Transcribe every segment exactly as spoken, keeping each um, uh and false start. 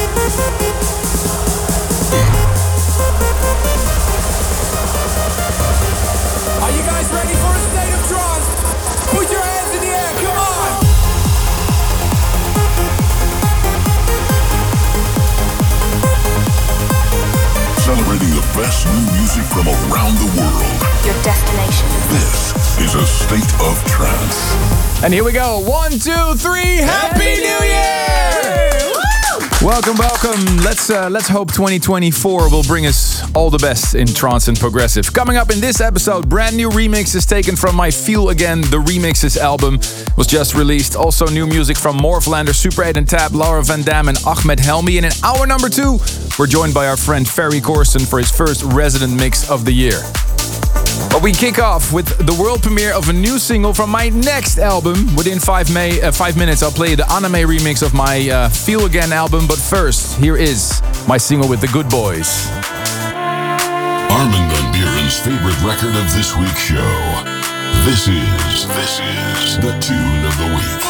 Are you guys ready for a state of trance? Put your hands in the air, come on! Celebrating the best new music from around the world. Your destination. This is a state of trance. And here we go. One, two, three. Happy, Happy New Year! Welcome, welcome. Let's uh, let's hope twenty twenty-four will bring us all the best in trance and progressive. Coming up in this episode, brand new remixes taken from my Feel Again The Remixes album was just released. Also new music from Morphlander, Super eight and Tab, Laura Van Dam and Ahmed Helmi. And in hour number two, we're joined by our friend Ferry Corsten for his first resident mix of the year. But we kick off with the world premiere of a new single from my next album. Within five, May, uh, five minutes, I'll play the anime remix of my uh, Feel Again album. But first, here is my single with the Good Boys. Armin van Buuren's favorite record of this week's show. This is, this is the tune of the week.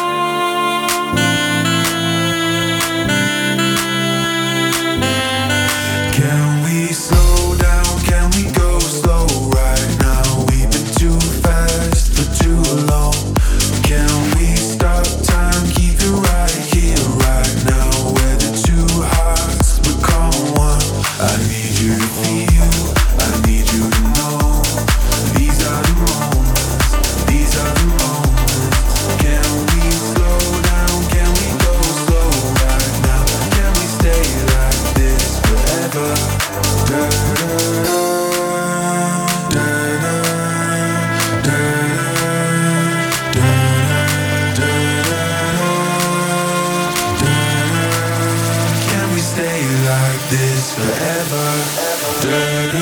Can we slow down? Can we go slow right now? We've been too fast for too long. Can we stop time? Keep it right here, right now. Where the two hearts become one. I need you to feel, I need you to know. These are the moments, these are the moments. Can we slow down? Can we go slow right now? Can we stay like this forever? Da, da, da, da, da, da, da, da, da. Can we stay like this forever? Da, da.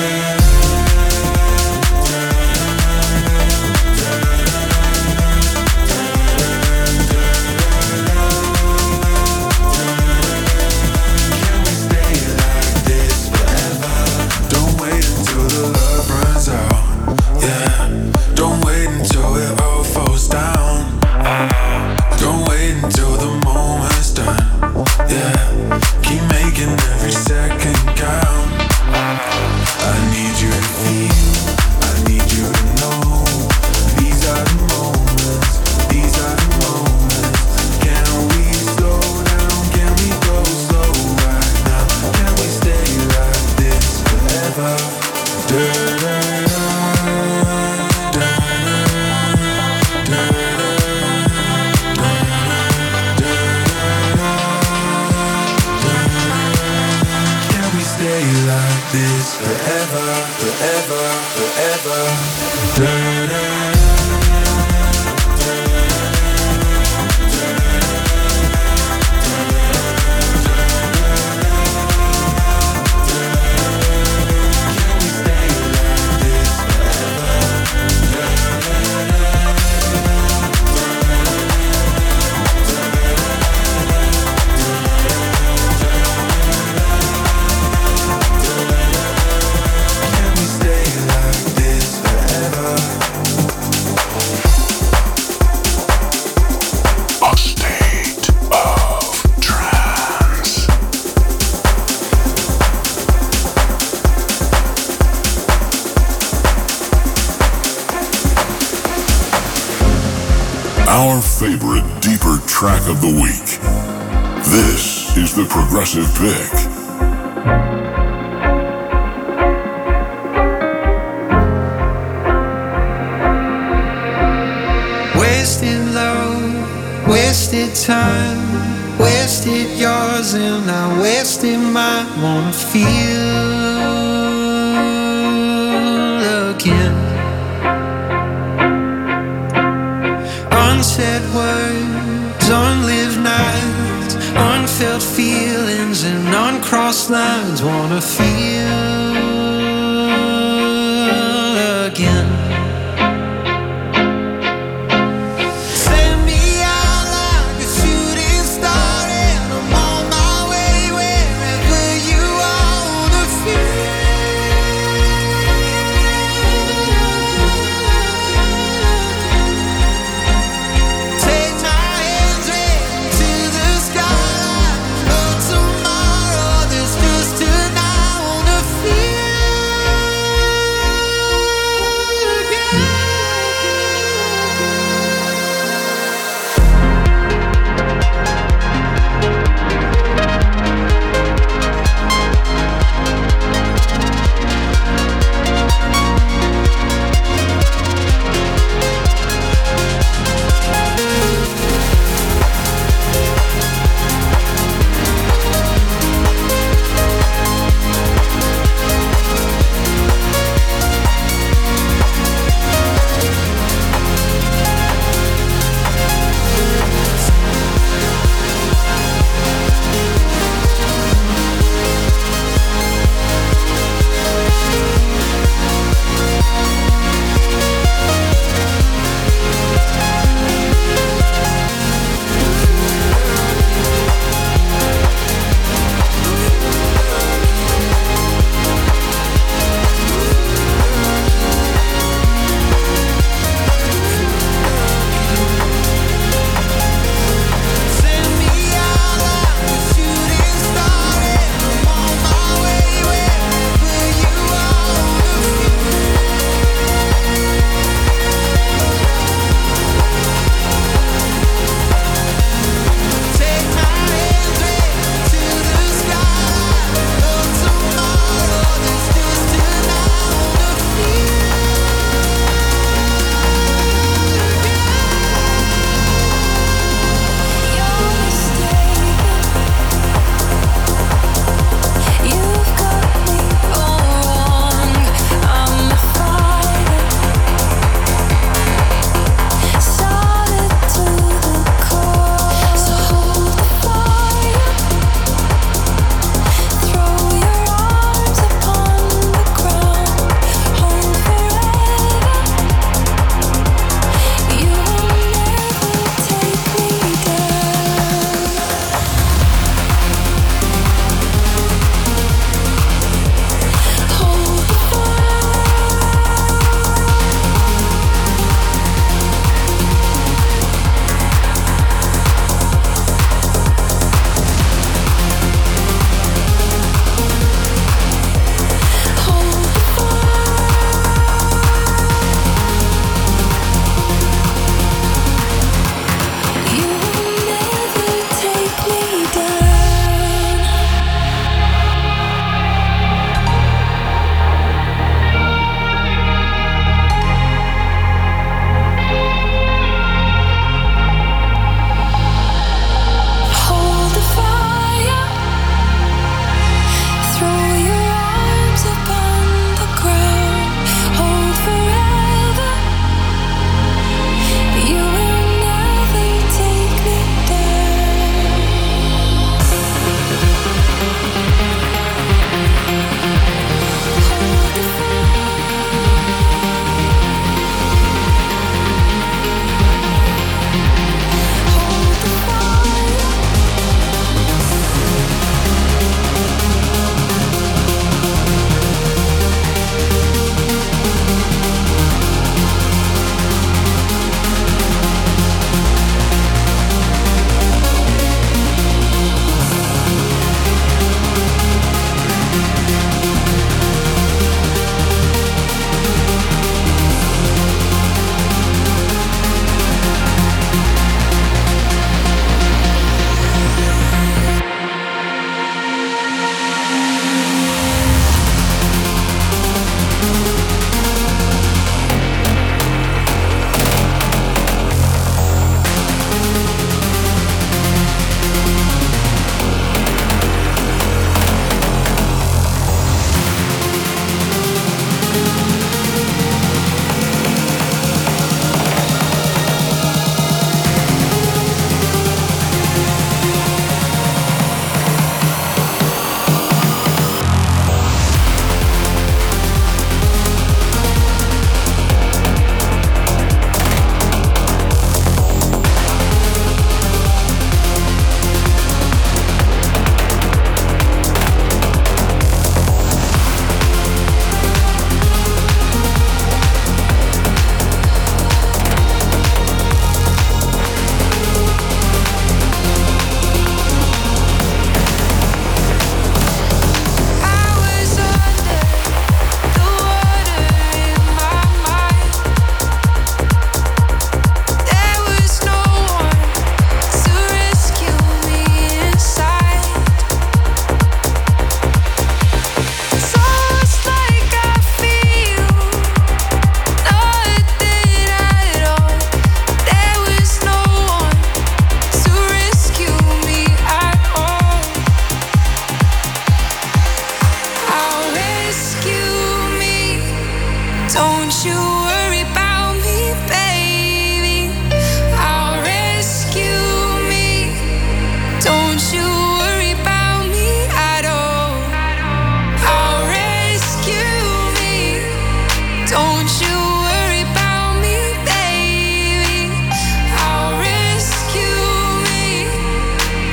Our favorite deeper track of the week. This is the Progressive Pick. Wasted love, wasted time, wasted yours and I wasted mine. Wanna feel again. Unsaid words, unlived nights, unfelt feelings and uncrossed lines. Wanna feel again. Take my hands right to the skyline. Go to my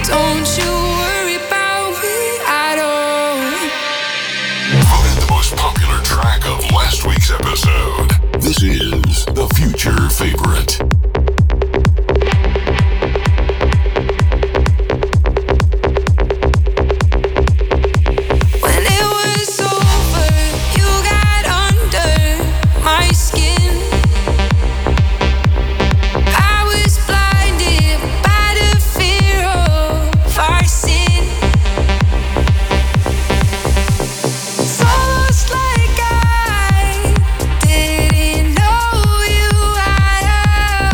Don't you worry about me at all. Voted the most popular track of last week's episode. This is the Future Favorite. Like I didn't know you at all.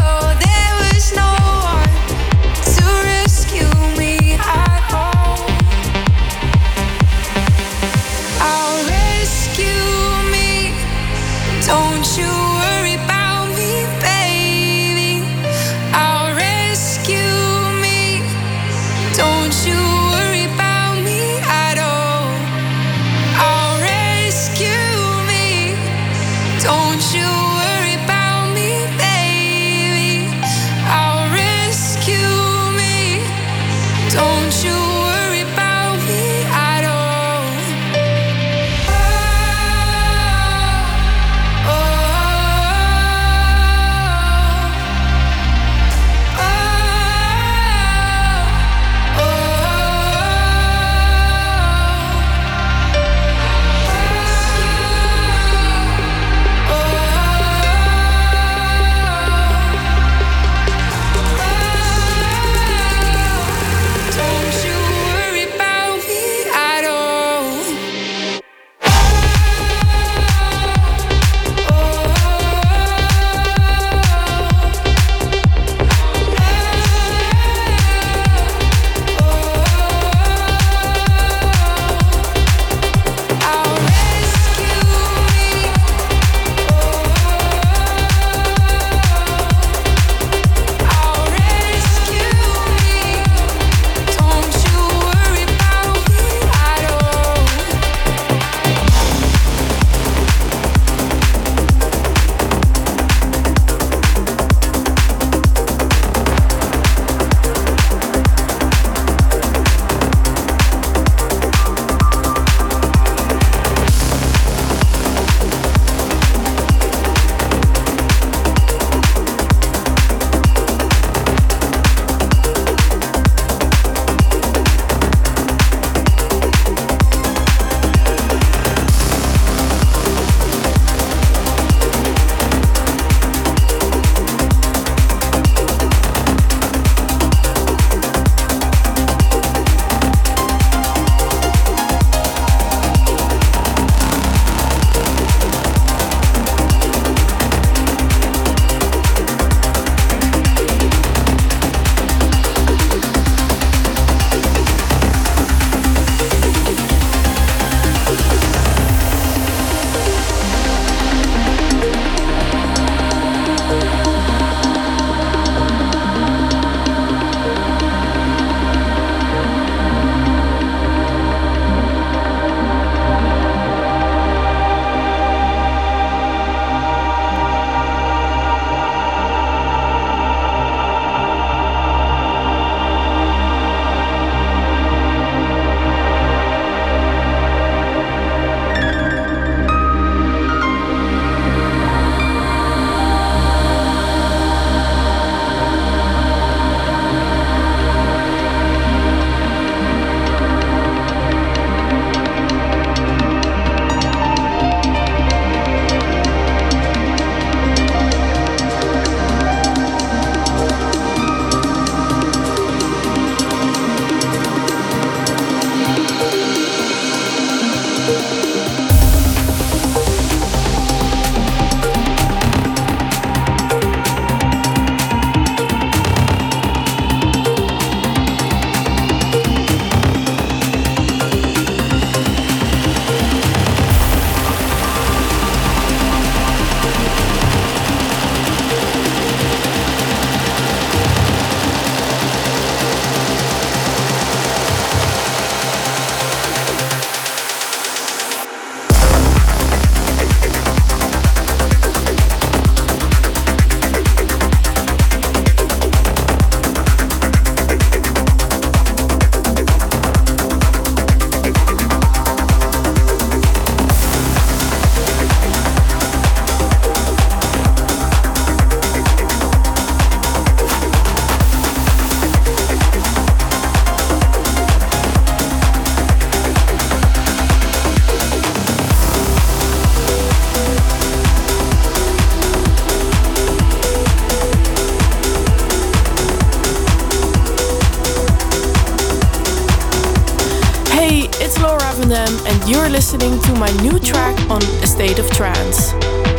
it's Laura Ravendam and you're listening to my new track on A State of Trance.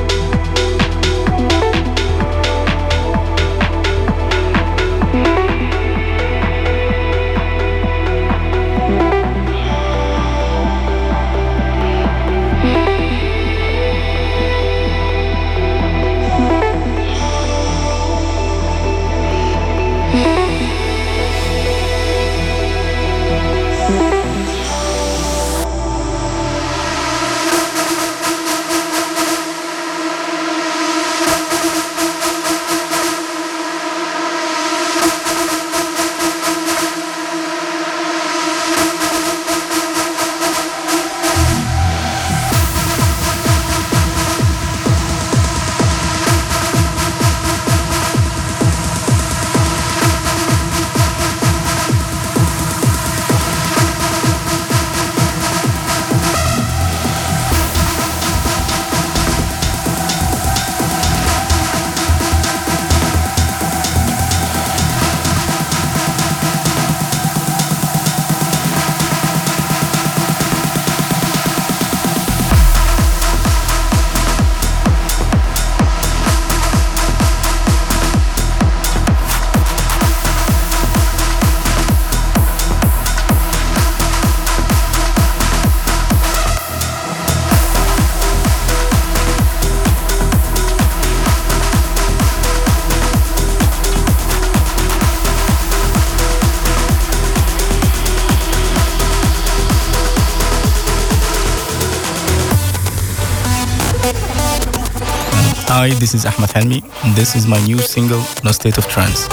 Hi, this is Ahmed Helmi, and this is my new single, No State of Trance.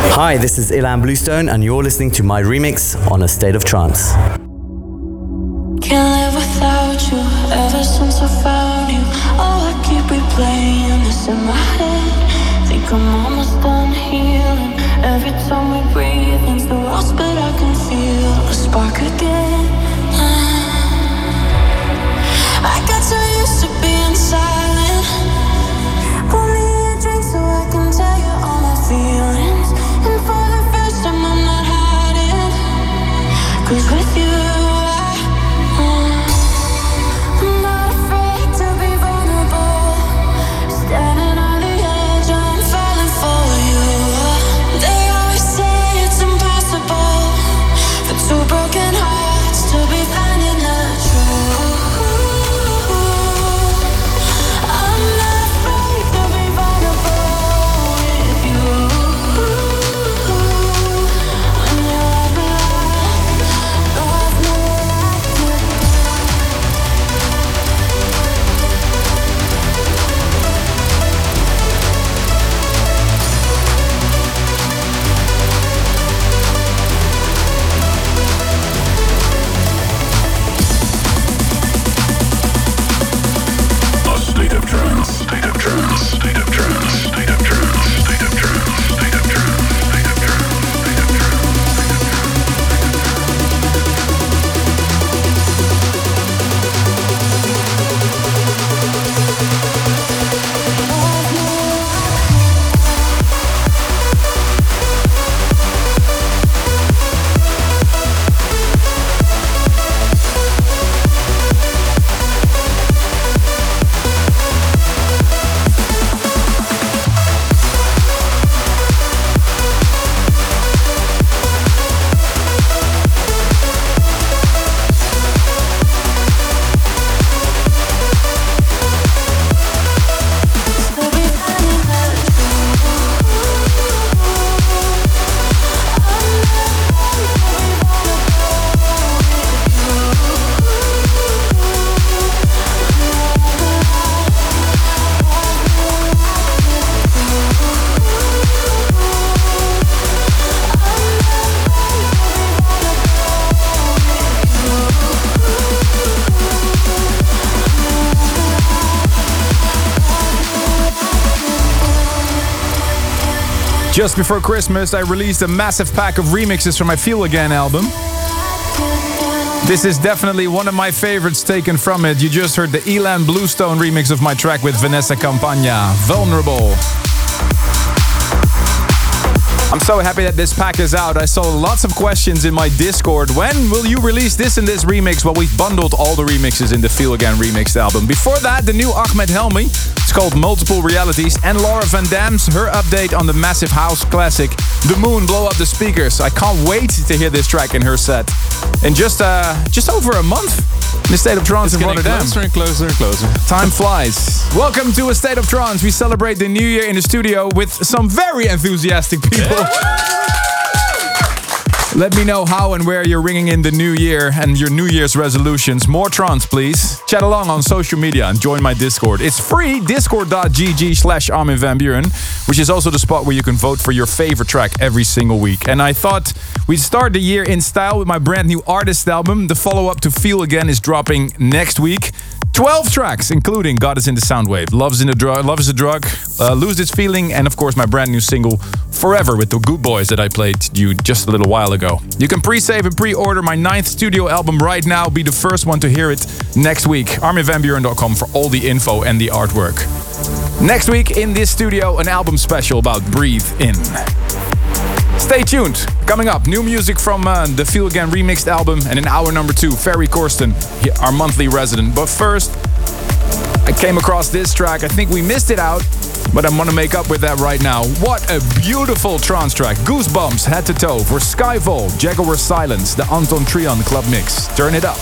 Hi, this is Ilan Bluestone, and you're listening to my remix on A State of Trance. Can't live without you, ever since I found you. Oh, I keep replaying this in my head. Think I'm almost done healing. Every time we breathe into the walls, but I can feel a spark again. I got so used to being silent. Pour me a drink so I can tell you all my feelings. And for the first time I'm not hiding. Cause with you Just before Christmas, I released a massive pack of remixes from my Feel Again album. This is definitely one of my favorites taken from it. You just heard the Ilan Bluestone remix of my track with Vanessa Campagna, Vulnerable. I'm so happy that this pack is out. I saw lots of questions in my Discord. When will you release this and this remix? Well, we've bundled all the remixes in the Feel Again remixed album. Before that, the new Ahmed Helmi. It's called Multiple Realities. And Laura Van Dam's, her update on the massive house classic, The Moon, Blow Up the Speakers. I can't wait to hear this track in her set. In just uh, just over a month, in the State of Trance in Rotterdam. Closer and closer and closer. Time flies. Welcome to A State of Trance. We celebrate the new year in the studio with some very enthusiastic people. Let me know how and where you're ringing in the new year and your New Year's resolutions. More trance, please. Chat along on social media and join my Discord. It's free, discord.gg slash Armin van Buuren, which is also the spot where you can vote for your favorite track every single week. And I thought we'd start the year in style with my brand new artist album. The follow-up to Feel Again is dropping next week. twelve tracks, including God is in the Soundwave, Love's in the Drug, Love is a Drug, uh, Lose Its Feeling, and of course my brand new single, Forever, with the Good Boys that I played you just a little while ago. You can pre-save and pre-order my ninth studio album right now. Be the first one to hear it next week. armin van buuren dot com for all the info and the artwork. Next week in this studio, an album special about Breathe In. Stay tuned. Coming up, new music from uh, the Feel Again remixed album, and in hour number two, Ferry Corsten, our monthly resident. But first, I came across this track. I think we missed it out, but I'm gonna make up with that right now. What a beautiful trance track. Goosebumps head to toe for Skyfall, Jaguar Silence, the Anton Trion Club Mix. Turn it up.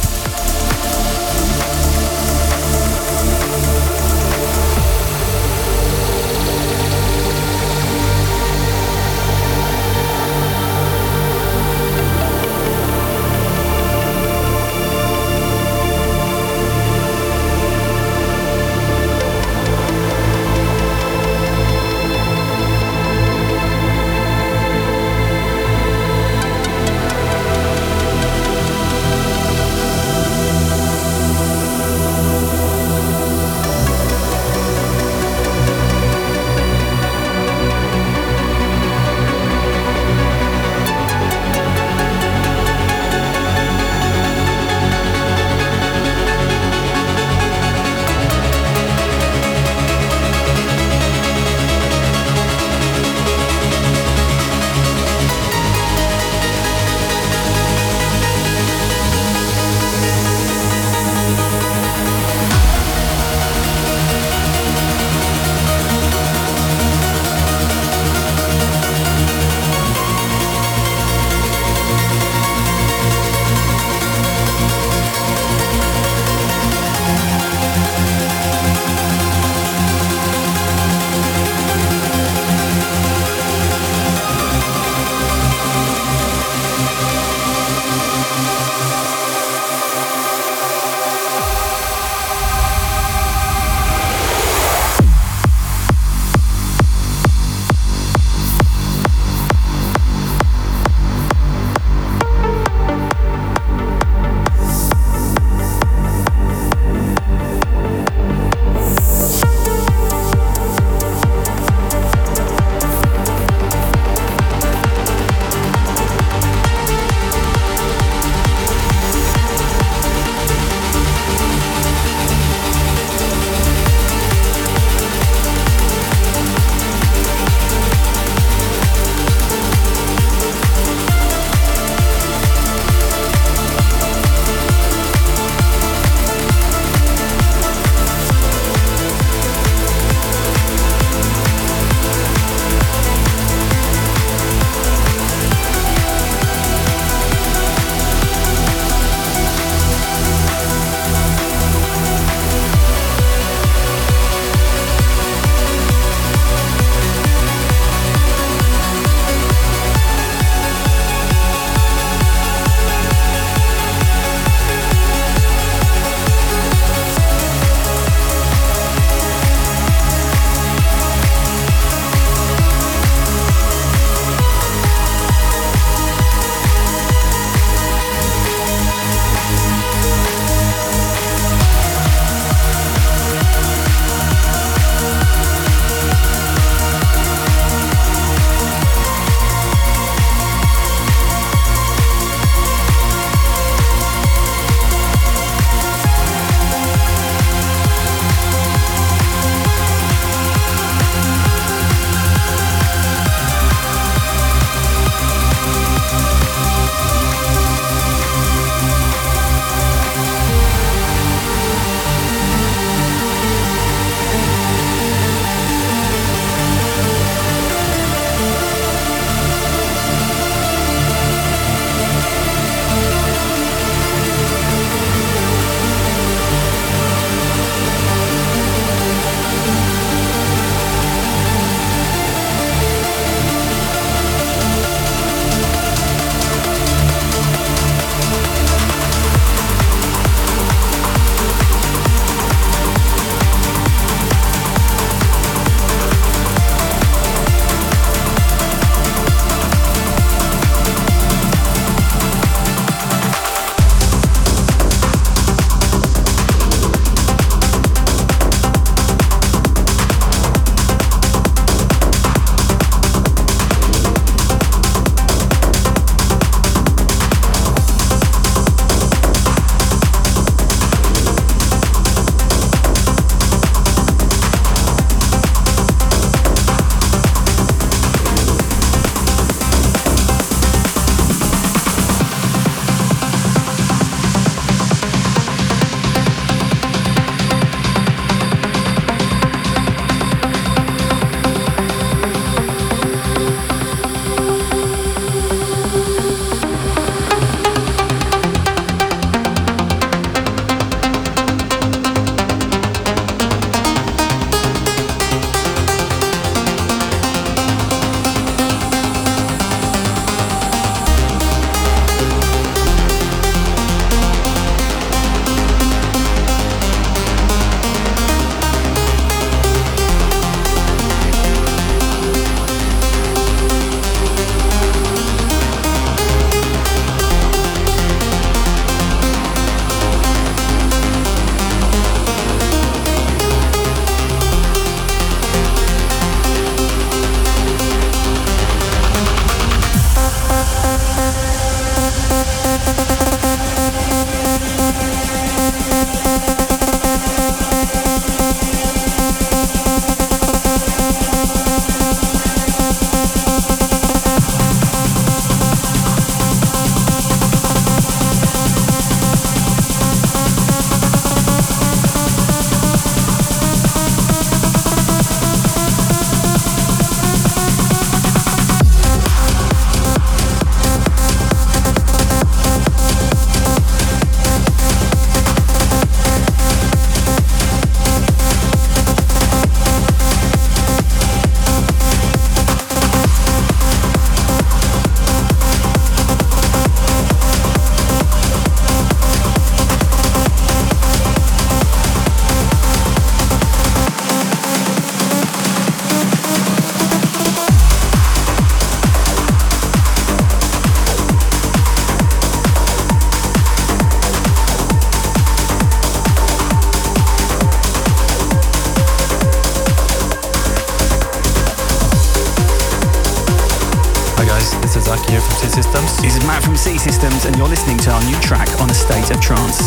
here from C-Systems. This is Matt from C-Systems, and you're listening to our new track on A State of Trance.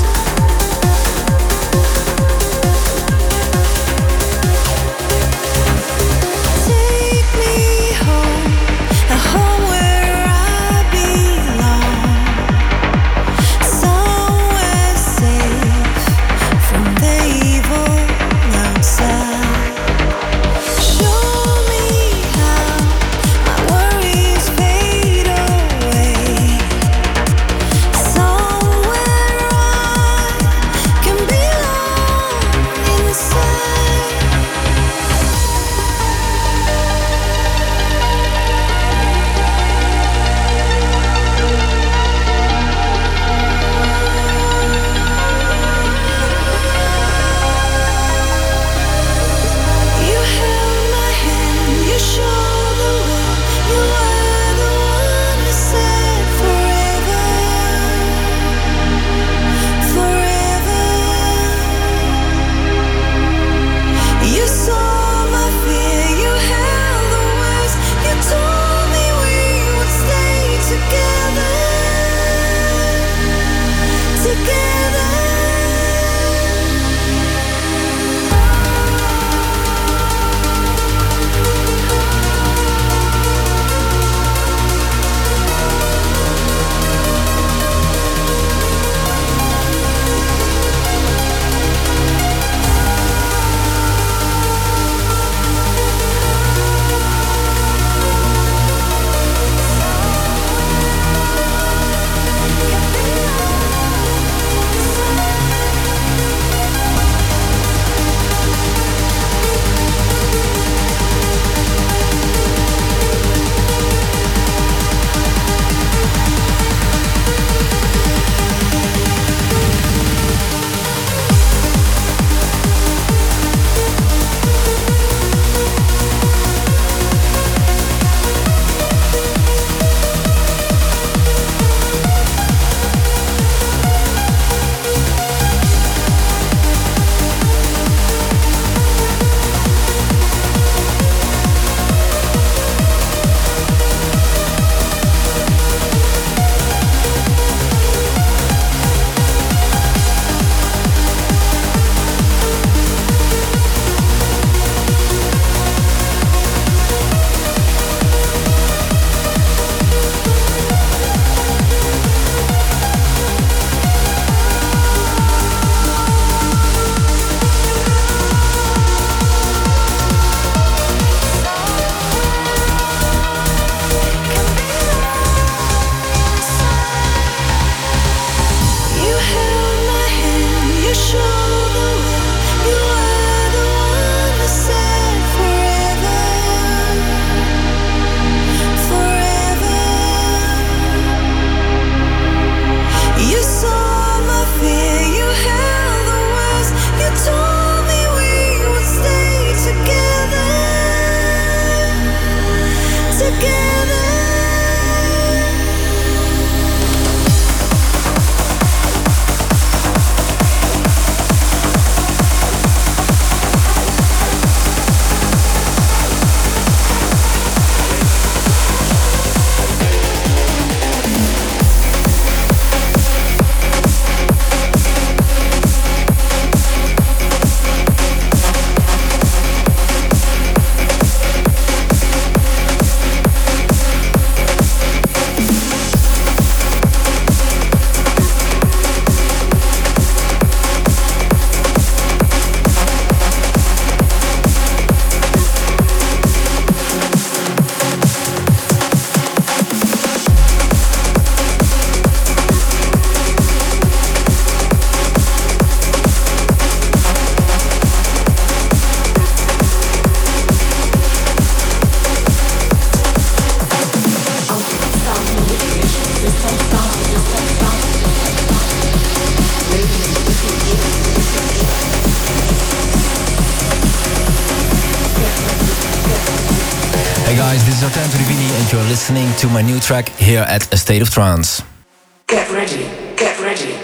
Hey guys, this is Artem Trivini and you're listening to my new track here at A State of Trance. Get ready, get ready.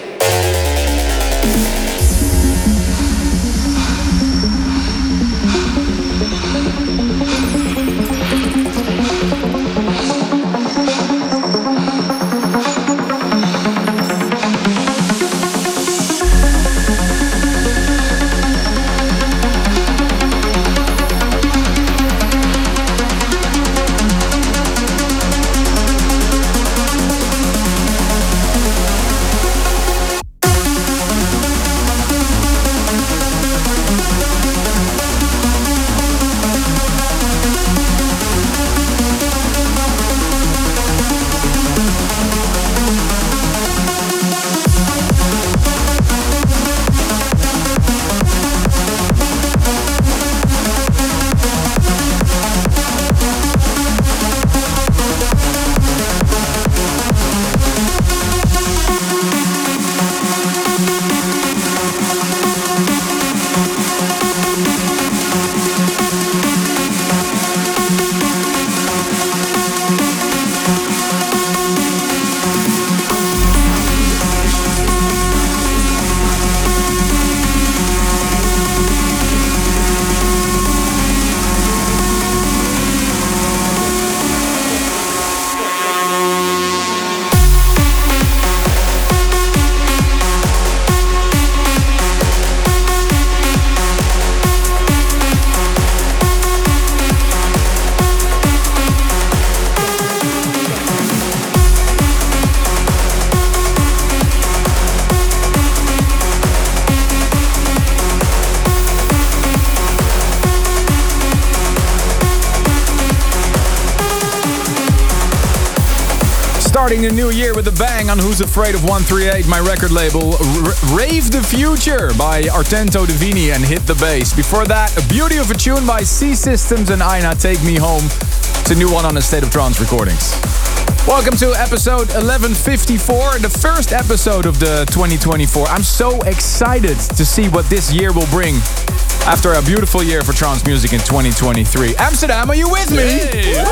Starting the new year with a bang on Who's Afraid of one thirty-eight, my record label. R- Rave the Future by Artento Divini and Hit the Bass. Before that, a beauty of a tune by C-Systems and Aina, Take Me Home. It's a new one on the State of Trance recordings. Welcome to episode eleven fifty-four, the first episode of the twenty twenty-four. I'm so excited to see what this year will bring after a beautiful year for trance music in twenty twenty-three. Amsterdam, are you with me? Hey.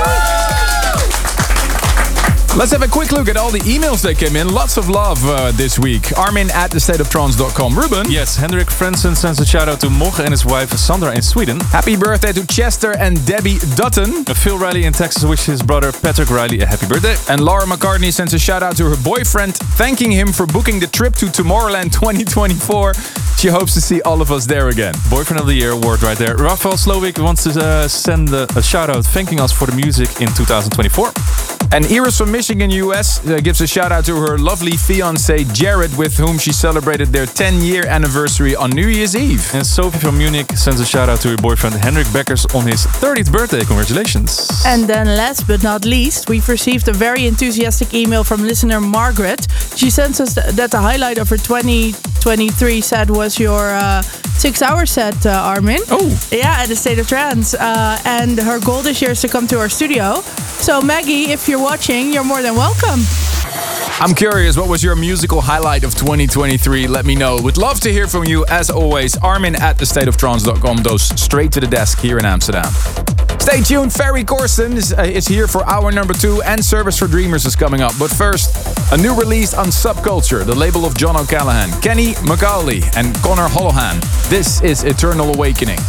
Let's have a quick look at all the emails that came in. Lots of love uh, this week. Armin at the state of trance dot com. Ruben? Yes, Hendrik Frensen sends a shout out to Moch and his wife Sandra in Sweden. Happy birthday to Chester and Debbie Dutton. Phil Riley in Texas wishes his brother Patrick Riley a happy birthday. And Laura McCartney sends a shout out to her boyfriend, thanking him for booking the trip to Tomorrowland twenty twenty-four. She hopes to see all of us there again. Boyfriend of the Year award right there. Rafael Slovik wants to uh, send a, a shout out thanking us for the music in two thousand twenty-four. And Iris from Michigan, U S uh, gives a shout out to her lovely fiancé Jared, with whom she celebrated their ten year anniversary on New Year's Eve. And Sophie from Munich sends a shout out to her boyfriend Henrik Beckers on his thirtieth birthday. Congratulations. And then last but not least, we've received a very enthusiastic email from listener Margaret. She sends us th- that the highlight of her twenty twenty-three set was your uh, six hour set, uh, Armin. Oh. Yeah, at the State of Trance. Uh, and her goal this year is to come to our studio. So Maggie, if you're watching, you're more than welcome. I'm curious, what was your musical highlight of twenty twenty-three? Let me know. Would love to hear from you. As always, Armin at the state of trance dot com goes straight to the desk here in Amsterdam. Stay tuned, Ferry Corsten is, uh, is here for hour number two, and Service for Dreamers is coming up. But first, a new release on Subculture, the label of John O'Callaghan, Kenny McCauley and Connor Holohan. This is Eternal Awakening.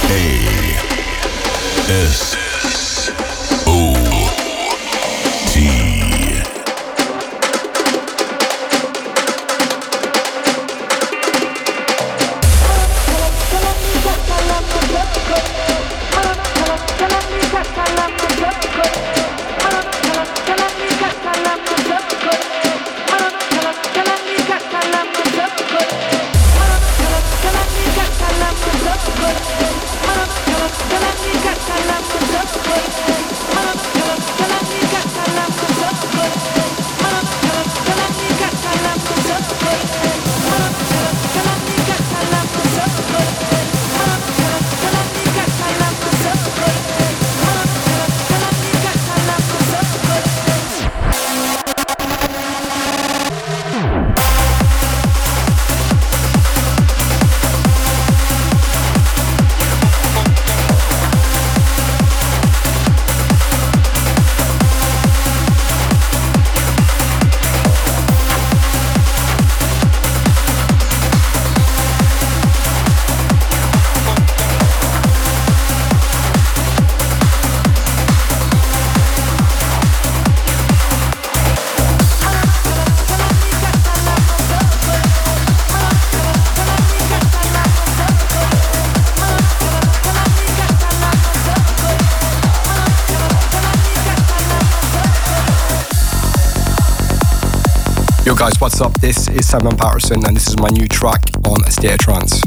S O T. Yo guys, what's up? This is Simon Patterson and this is my new track on A State of Trance.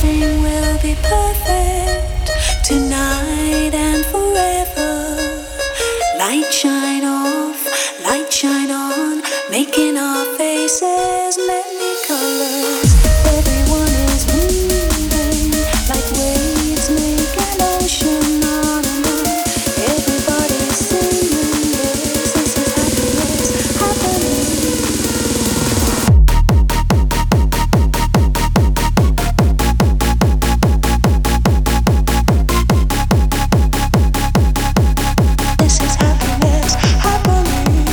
everything will be perfect tonight and forever. Light shine off, light shine on, making our faces many colors. Everyone is moving like waves make an ocean on and on. Everybody's singing this, this is happiness happening. This is happiness happening.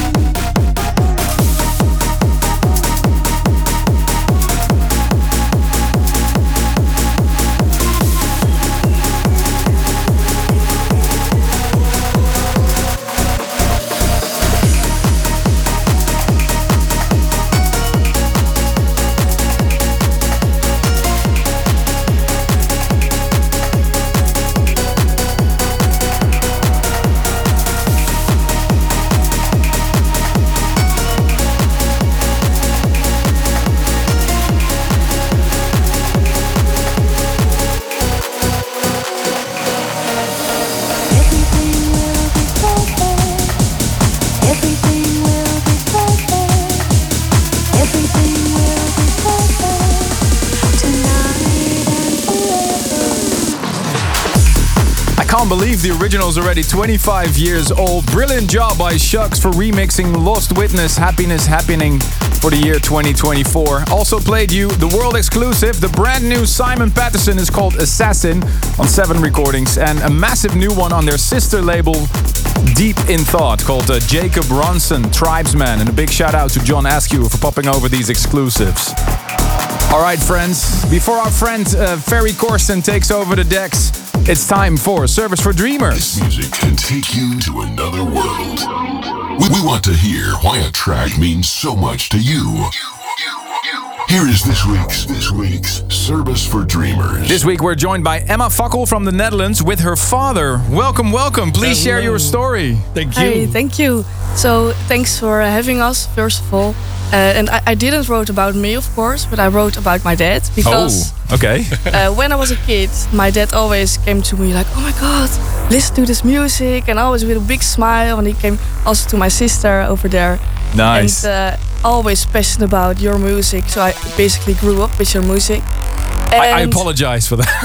Can't believe the original's already twenty-five years old. Brilliant job by Shucks for remixing Lost Witness, Happiness Happening for the year twenty twenty-four. Also played you the world exclusive. The brand new Simon Patterson is called Assassin on Seven Recordings, and a massive new one on their sister label Deep in Thought called uh, Jacob Ronson, Tribesman. And a big shout out to John Askew for popping over these exclusives. All right, friends, before our friend uh, Ferry Corsten takes over the decks, it's time for Service for Dreamers. This music can take you to another world. We, we want to hear why a track means so much to you. Here is this week's this week's Service for Dreamers. This week we're joined by Emma Fakkel from the Netherlands with her father. Welcome, welcome. Please Hello. share your story. Thank you. Hey, thank you. So thanks for having us, first of all. Uh, and I, I didn't wrote about me, of course, but I wrote about my dad because oh, okay. uh, when I was a kid, my dad always came to me like, "Oh my God, listen to this music," and always with a big smile. And he came also to my sister over there. Nice. And uh, always passionate about your music. So I basically grew up with your music. And I, I apologize for that.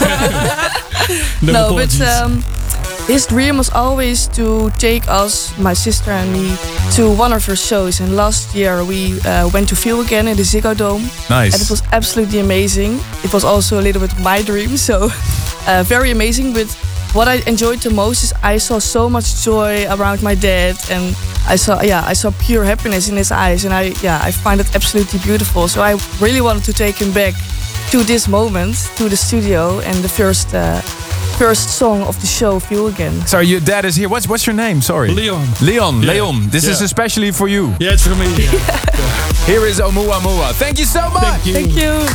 no, no but um, his dream was always to take us, my sister and me, to one of her shows. And last year we uh, went to Feel Again in the Ziggo Dome. Nice. And it was absolutely amazing. It was also a little bit my dream, so uh, very amazing. But what I enjoyed the most is I saw so much joy around my dad, and I saw, yeah, I saw pure happiness in his eyes, and I, yeah, I find it absolutely beautiful. So I really wanted to take him back to this moment, to the studio, and the first. Uh, First song of the show, Feel Again. Sorry, your dad is here. What's what's your name? Sorry. Leon. Leon. Yeah. Leon. This yeah. is especially for you. Yeah, it's for me. Yeah. Yeah. Here is Oumuamua. Thank you so much. Thank you. Thank you.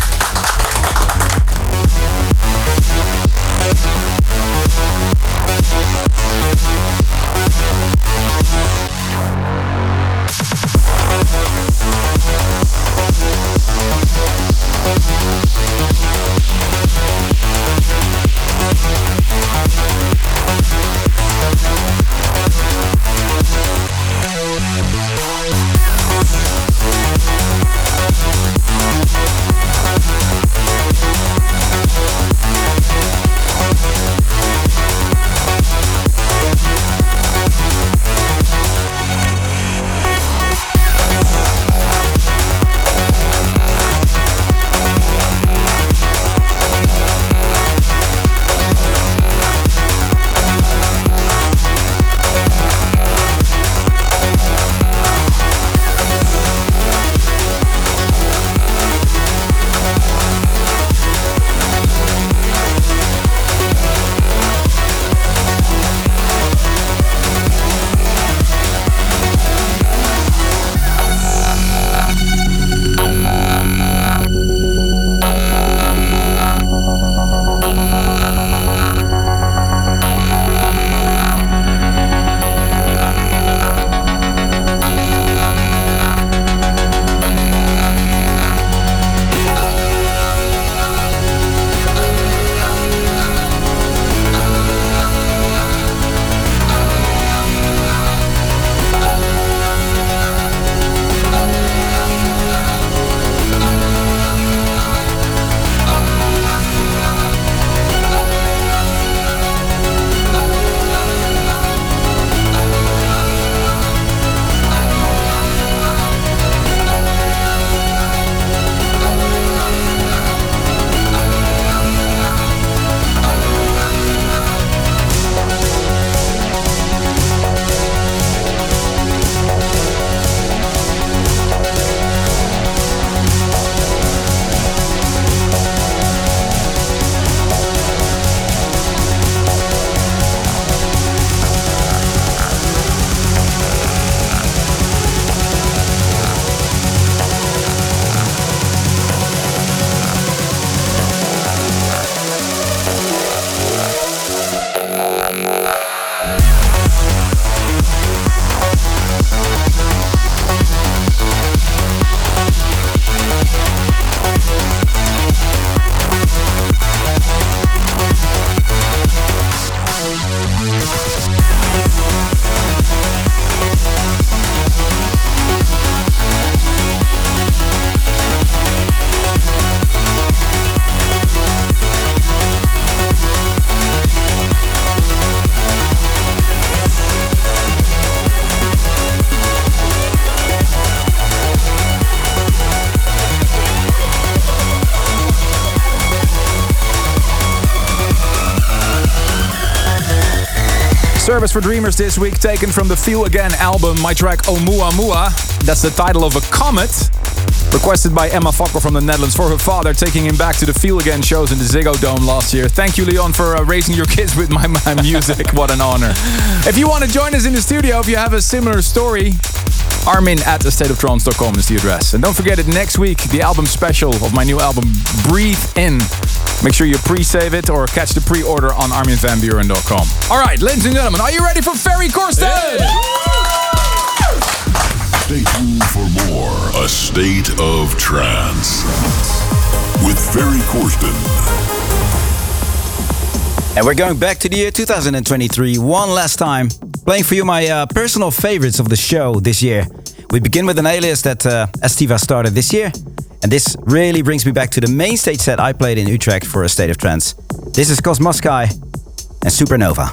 Service for Dreamers this week, taken from the Feel Again album, my track Oumuamua. That's the title of a comet, requested by Emma Fokker from the Netherlands for her father, taking him back to the Feel Again shows in the Ziggo Dome last year. Thank you, Leon, for uh, raising your kids with my, my music. What an honor. If you want to join us in the studio, if you have a similar story, Armin at a state of trance dot com is the address. And don't forget it, next week, the album special of my new album, Breathe In. Make sure you pre-save it or catch the pre-order on armin van buuren dot com. All right, ladies and gentlemen, are you ready for Ferry Corsten? Yeah. Stay tuned for more A State of Trance with Ferry Corsten. And we're going back to the year two thousand twenty-three one last time, playing for you my uh, personal favorites of the show this year. We begin with an alias that uh, Estiva started this year, and this really brings me back to the main stage set I played in Utrecht for A State of Trance. This is Cosmosky and Supernova.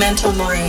Memento Mori.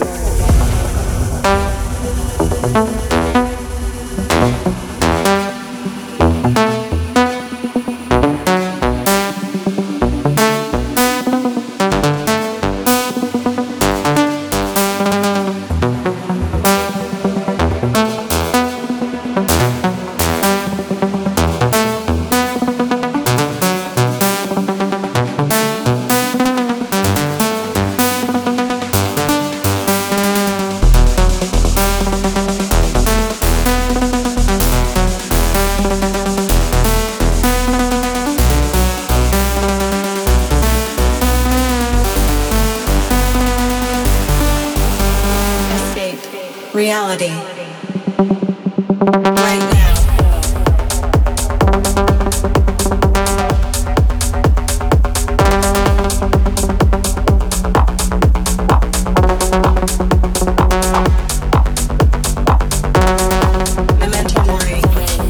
Reality. Right now. Memento Mori.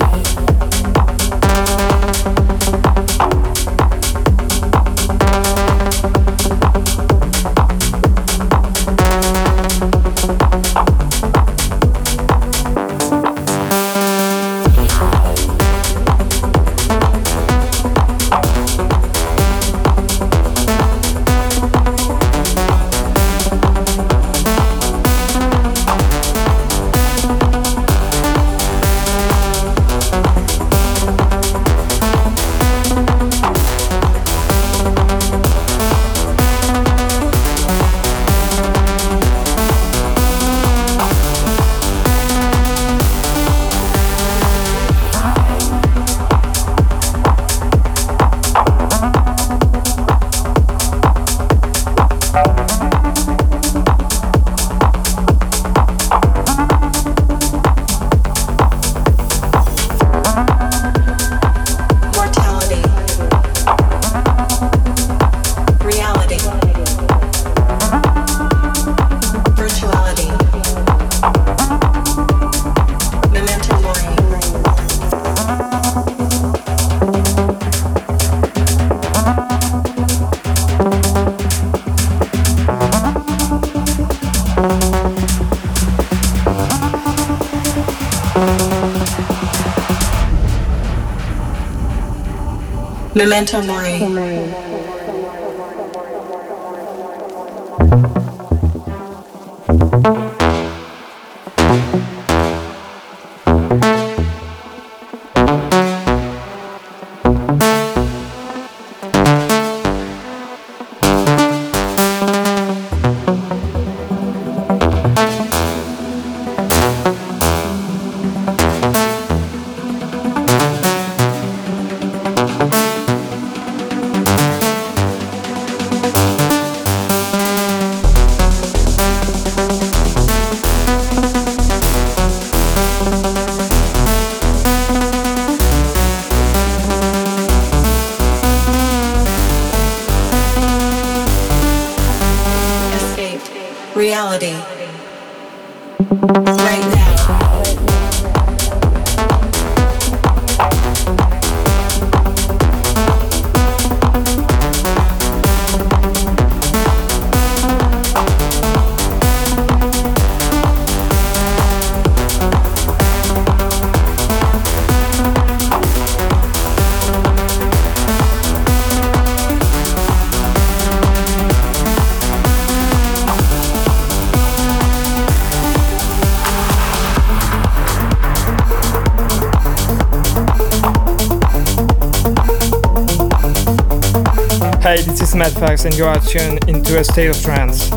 Memento Mori. Reality. Right now. Hey, this is Madfax and you are tuned into A State of Trance.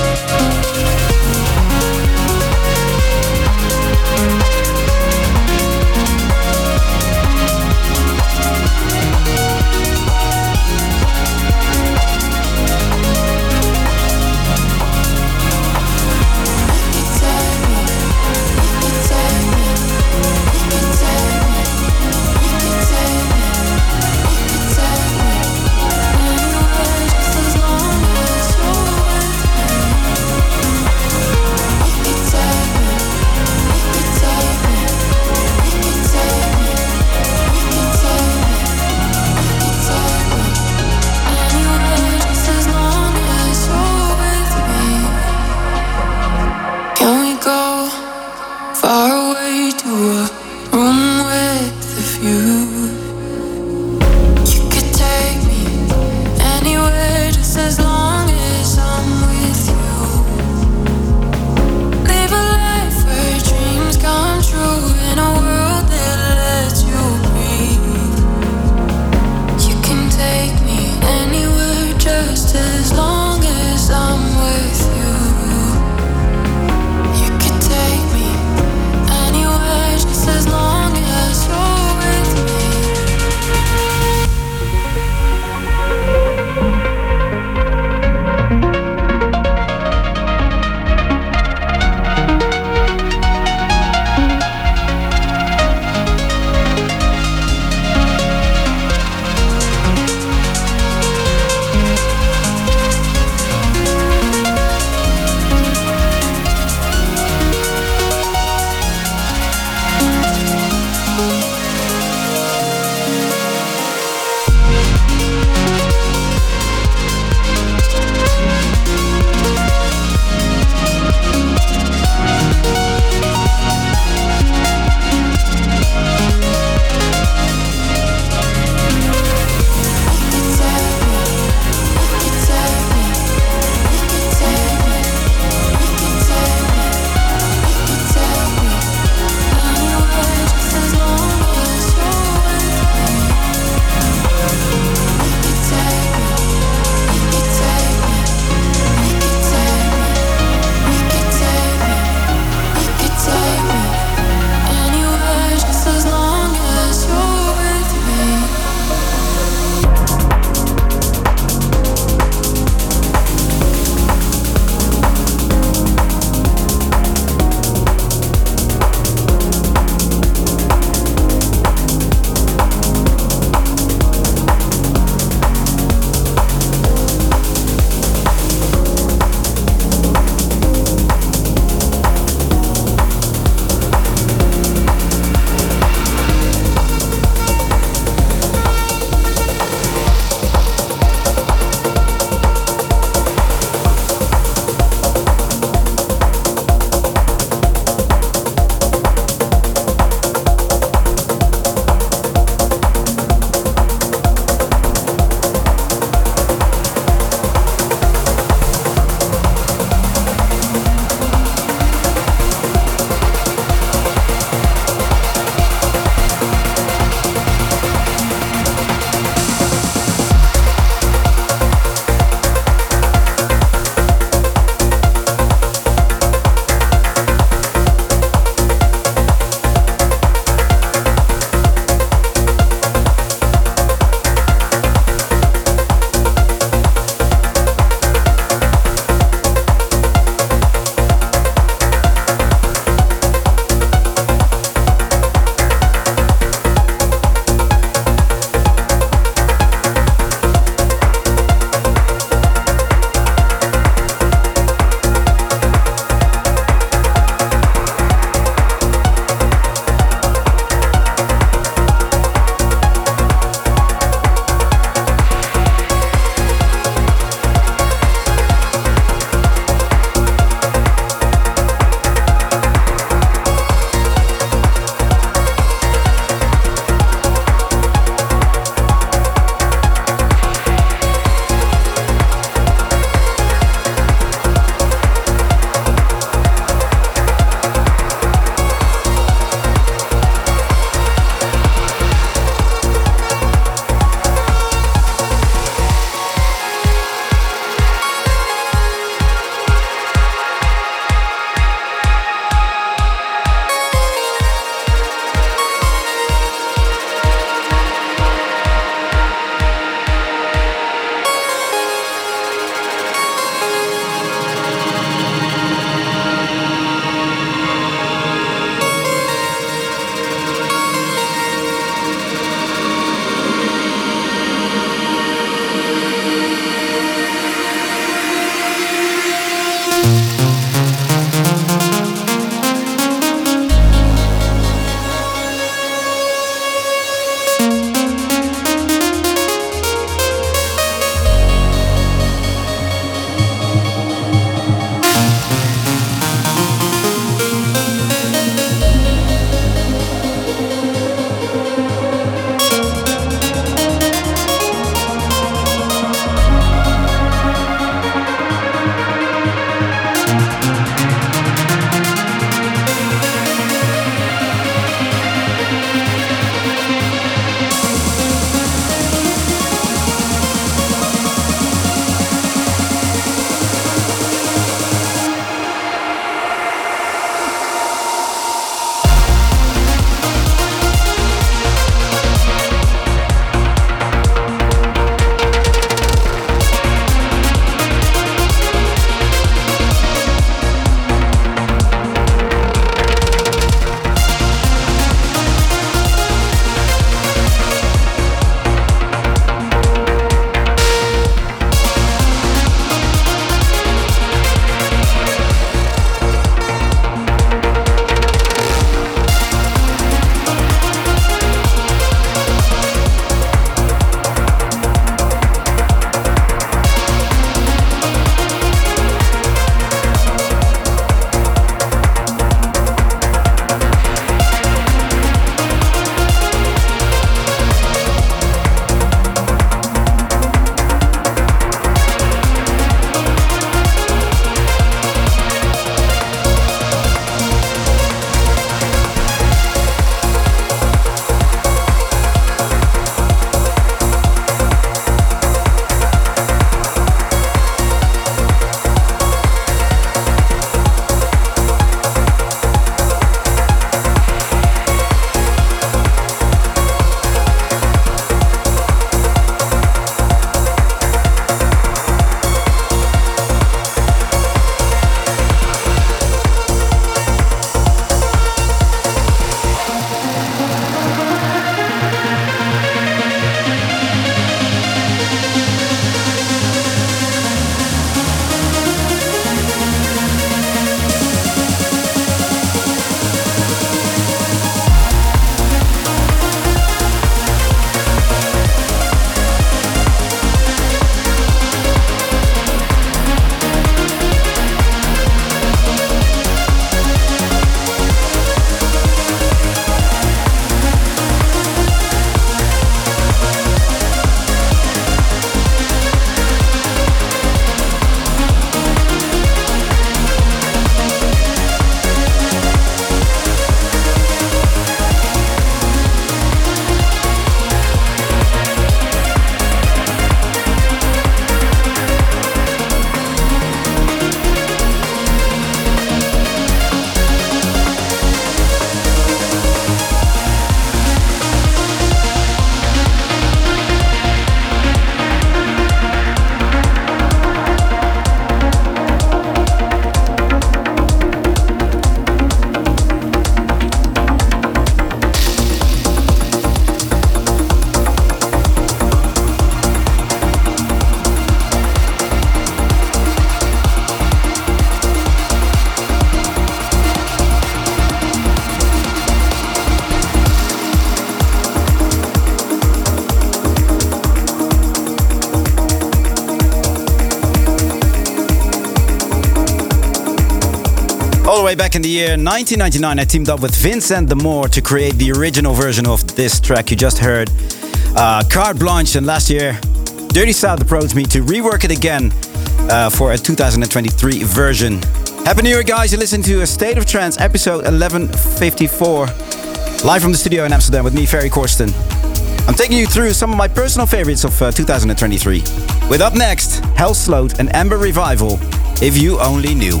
way back in the year nineteen ninety-nine, I teamed up with Vincent D'Amour to create the original version of this track you just heard, uh, Carte Blanche. And last year, Dirty South approached me to rework it again uh, for a two thousand twenty-three version. Happy New Year, guys. You listen to A State of Trance, episode eleven fifty-four. Live from the studio in Amsterdam with me, Ferry Corsten. I'm taking you through some of my personal favorites of uh, two thousand twenty-three. With up next, Hell Sloat and Amber Revival, If You Only Knew.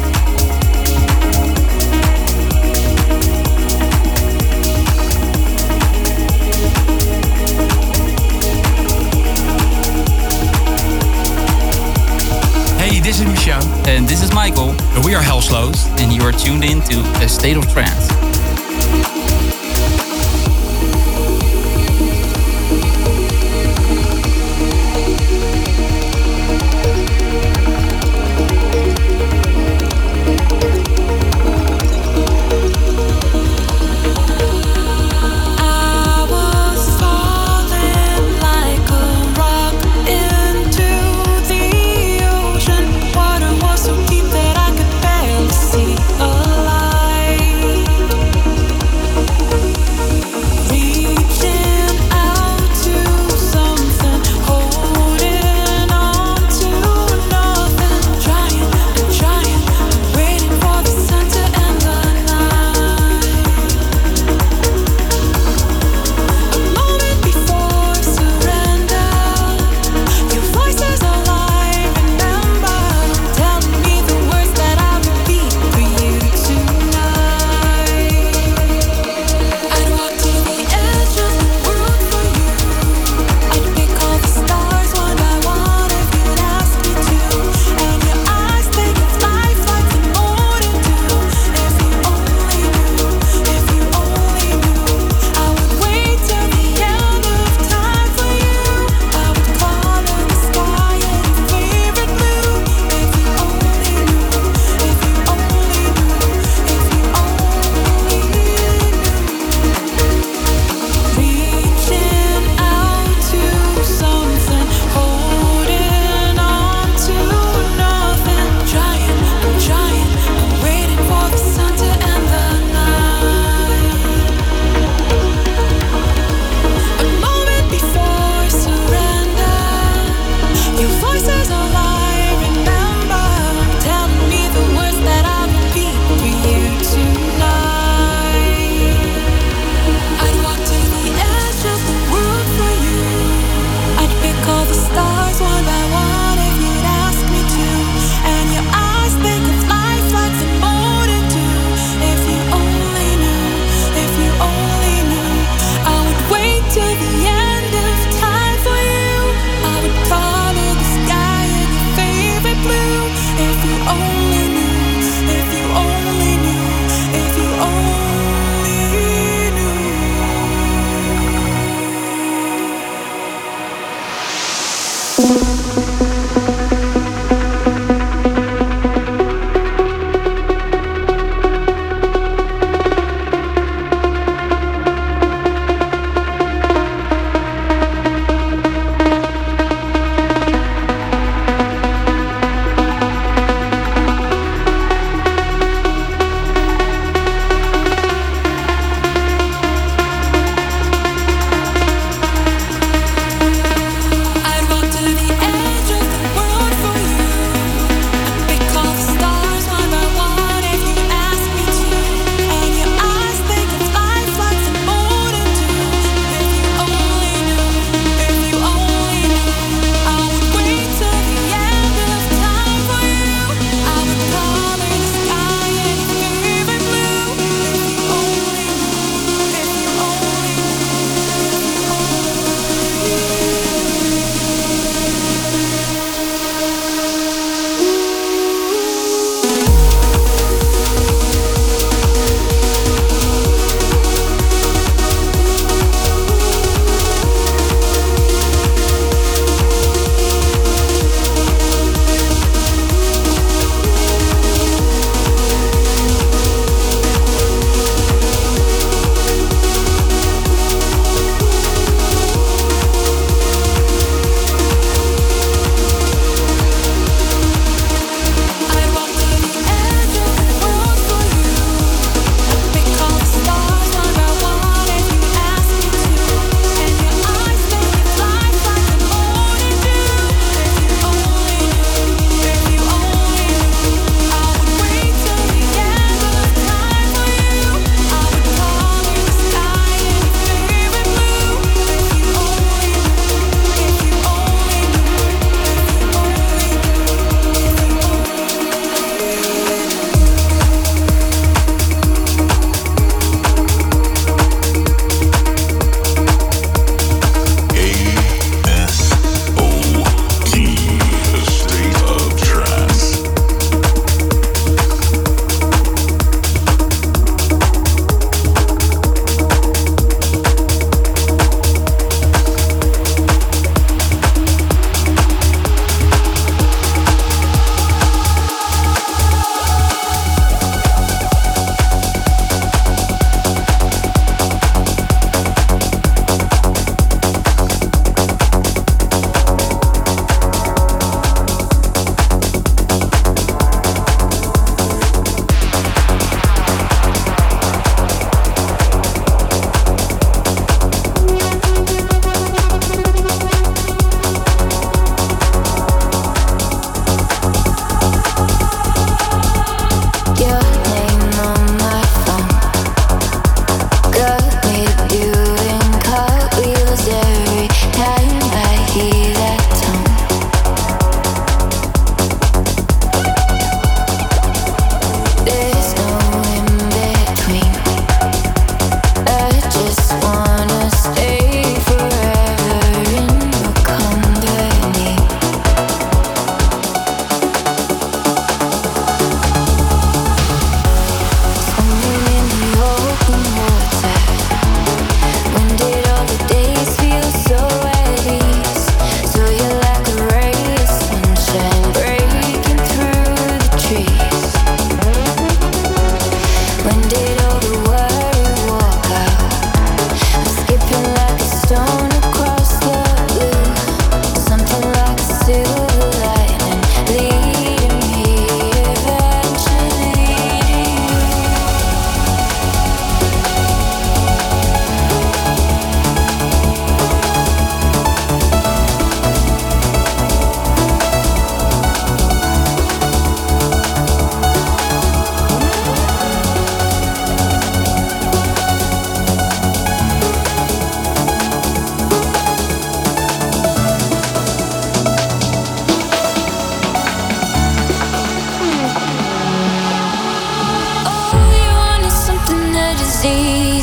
Hey, this is Michelle. And this is Michael. And we are Hell Sloat. And you are tuned in to A State of Trance. Water was so deep that I could barely see a light.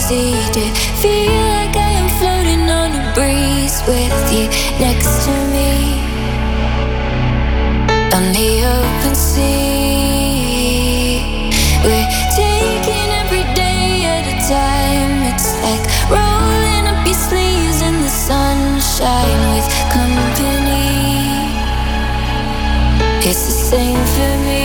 easy to feel like I am floating on a breeze with you next to me on the open sea. We're taking every day at a time. It's like rolling up your sleeves in the sunshine with company. It's the same for me.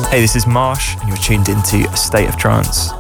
Hey, this is Marsh, and you're tuned into A State of Trance.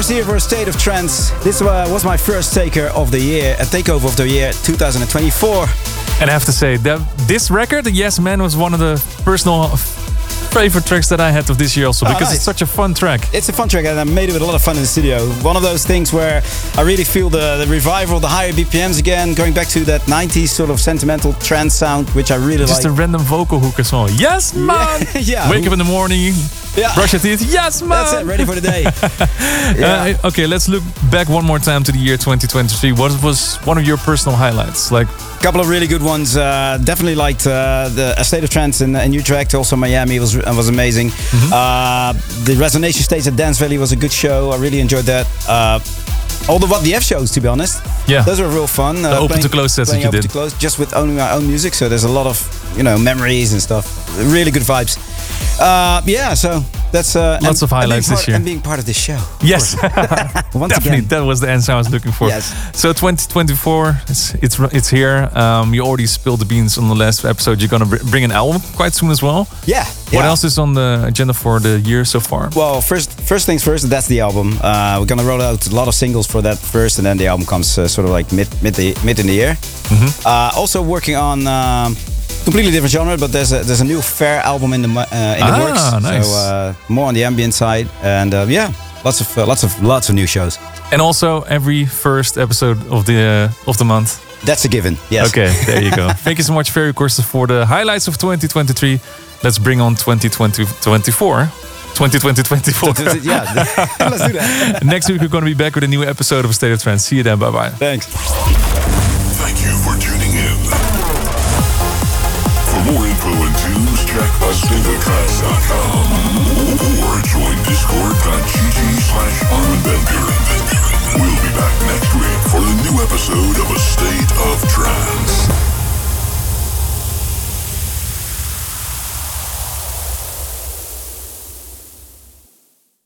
first year for a State of Trance. This uh, was my first taker of the year, a takeover of the year two thousand twenty-four. And I have to say that this record, Yes Man, was one of the personal favorite tracks that I had of this year also, oh, because nice. it's such a fun track. It's a fun track and I made it with a lot of fun in the studio. One of those things where I really feel the, the revival, the higher B P Ms again, going back to that nineties sort of sentimental trance sound, which I really Just like. Just a random vocal hook as well. Yes, man! Yeah. yeah. Wake up in the morning, yeah. brush your teeth. Yes, man! That's it, ready for the day. yeah. uh, okay, let's look back one more time to the year twenty twenty-three. What was one of your personal highlights? Like, a couple of really good ones. Uh, definitely liked uh, the A State of Trance in, in Utrecht. Also Miami was was amazing. Mm-hmm. uh, the Resonation stage at Dance Valley was a good show. I really enjoyed that. Uh, all the What the F shows, to be honest. Yeah, those were real fun. The uh, open playing, to close sets that you open did. To close, just with only my own music. So there's a lot of you know memories and stuff. Really good vibes. Uh, yeah, so that's uh, lots and, of highlights part, this year. And being part of this show. Yes, Once definitely. Again. That was the answer I was looking for. Yes. So twenty twenty-four, it's it's it's here. Um, you already spilled the beans on the last episode. You're gonna bring an album quite soon as well. Yeah. What yeah. else is on the agenda for the year so far? Well, first first things first. That's the album. Uh, we're gonna roll out a lot of singles for that first, and then the album comes uh, sort of like mid mid the, mid in the year. Mm-hmm. Uh, also working on. Um, Completely different genre, but there's a there's a new Fair album in the uh, in ah, the works. Nice. So uh, more on the ambient side, and uh, yeah, lots of uh, lots of lots of new shows. And also every first episode of the uh, of the month. That's a given. Yes. Okay, there you go. Thank you so much, Ferry Corsten, for the highlights of twenty twenty-three. Let's bring on twenty twenty-four. twenty twenty twenty-four. Yeah, let's do that. Next week we're going to be back with a new episode of State of Trance. See you then. Bye bye. Thanks. Thank you for tuning in. For more info and tunes, check a state of trance dot com or join discord dot g